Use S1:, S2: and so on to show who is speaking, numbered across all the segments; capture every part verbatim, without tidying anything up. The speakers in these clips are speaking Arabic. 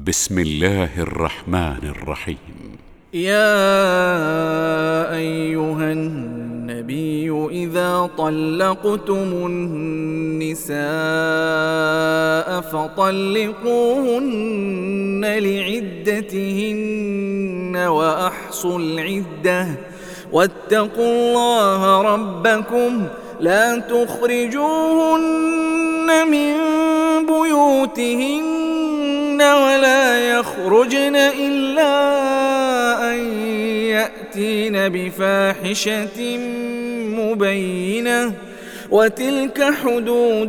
S1: بسم الله الرحمن الرحيم.
S2: يا أيها النبي إذا طلقتم النساء فطلقوهن لعدتهن وأحصوا العدة واتقوا الله ربكم لا تخرجوهن من بيوتهن ولا يخرجن إلا أن يأتين بفاحشة مبينة وتلك حدود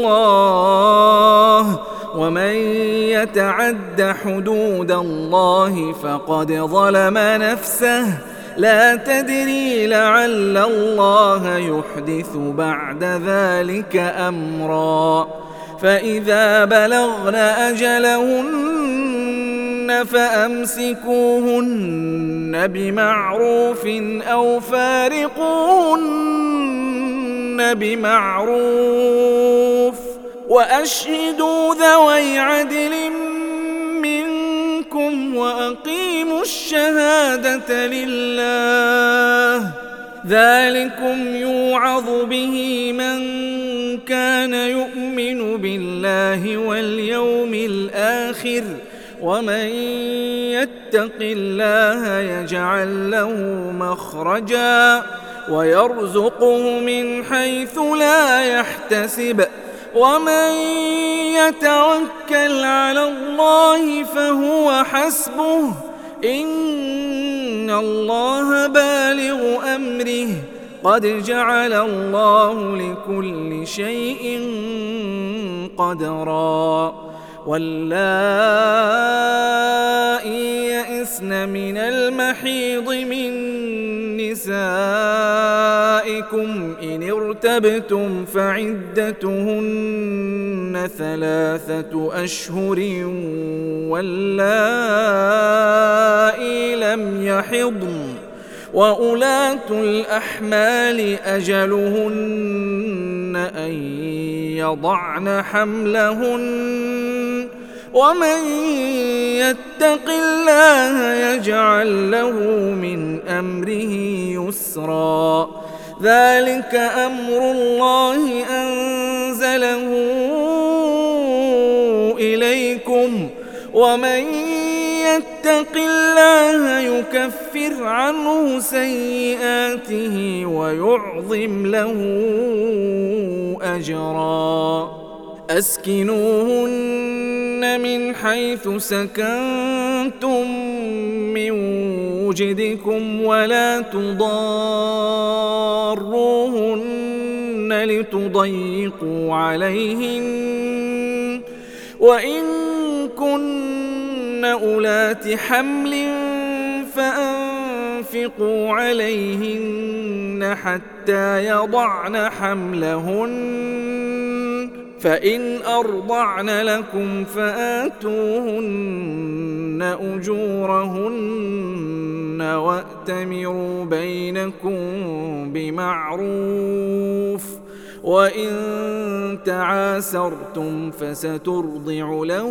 S2: الله ومن يتعد حدود الله فقد ظلم نفسه لا تدري لعل الله يحدث بعد ذلك أمرا فإذا بلغن أجلهن فأمسكوهن بمعروف أو فارقوهن بمعروف وأشهدوا ذوي عدل منكم وأقيموا الشهادة لله ذلكم يوعظ به من كان يؤمن بالله واليوم الآخر ومن يتق الله يجعل له مخرجا ويرزقه من حيث لا يحتسب ومن يتوكل على الله فهو حسبه إن الله بالغ أمره قد جعل الله لكل شيء قدرا واللائي يئسن من المحيض من نسائكم إن ارتبتم فعدتهن ثلاثة أشهر واللائي لم يحضن وأولاة الأحمال أجلهن أن يضعن حملهن ومن يتق الله يجعل له من أمره يسرا ذلك أمر الله أنزله إليكم ومن يتق الله يكفر عنه سيئاته ويعظم له أجرا أسكنوهن من حيث سكنتم من وجدكم ولا تضاروهن لتضيقوا عليهن وإن كن أولات حمل فأنفقوا عليهن حتى يضعن حملهن فإن أرضعن لكم فآتوهن أجورهن وأتمروا بينكم بمعروف وإن تعاسرتم فسترضع له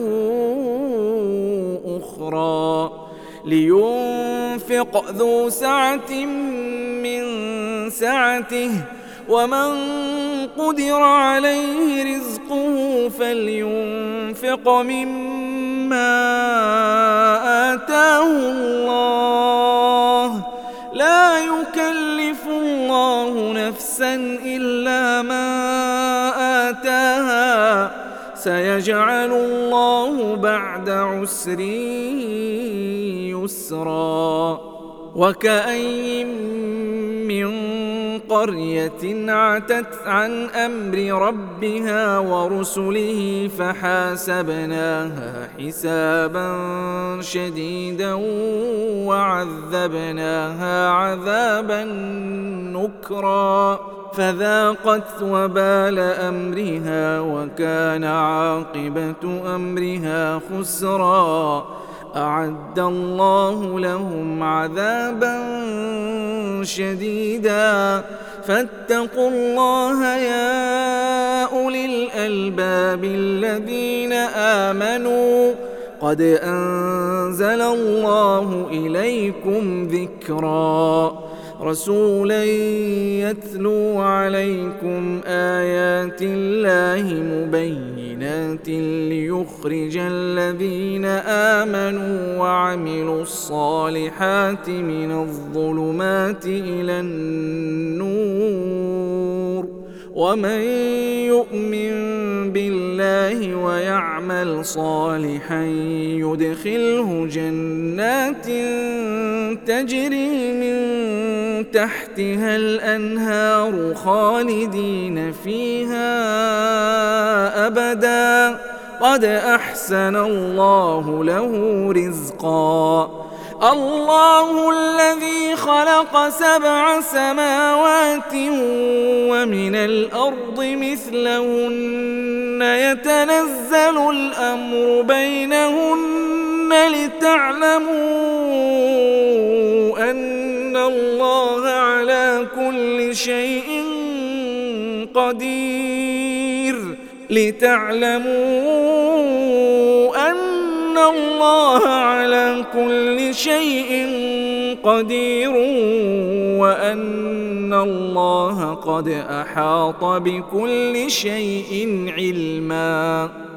S2: أخرى لينفق ذو سعة من سعته ومن قدر عليه رزقه فلينفق مما آتاه الله لا يكلف الله نفسا إلا ما آتاها سيجعل الله بعد عسر يسرا وكأين من قرية عتت عن أمر ربها ورسله فحاسبناها حسابا شديدا وعذبناها عذابا نكرا فذاقت وبال أمرها وكان عاقبة أمرها خسرا أعد الله لهم عذابا شديدا فاتقوا الله يا أولي الألباب الذين آمنوا قد أنزل الله إليكم ذكرا رسولا يتلو عليكم آيات الله مبينات ليخرج الذين آمنوا وعملوا الصالحات من الظلمات إلى النور ومن يؤمن بالله ويعمل صالحا يدخله جنات تجري من تحتها الأنهار خالدين فيها أبدا قد أحسن الله له رزقا الله الذي خلق سبع سماوات ومن الأرض مثلهن يتنزل الأمر بينهن لتعلموا أن الله على كل شيء قدير لتعلموا أن الله على كل شيء قدير وأن الله قد أحاط بكل شيء علما.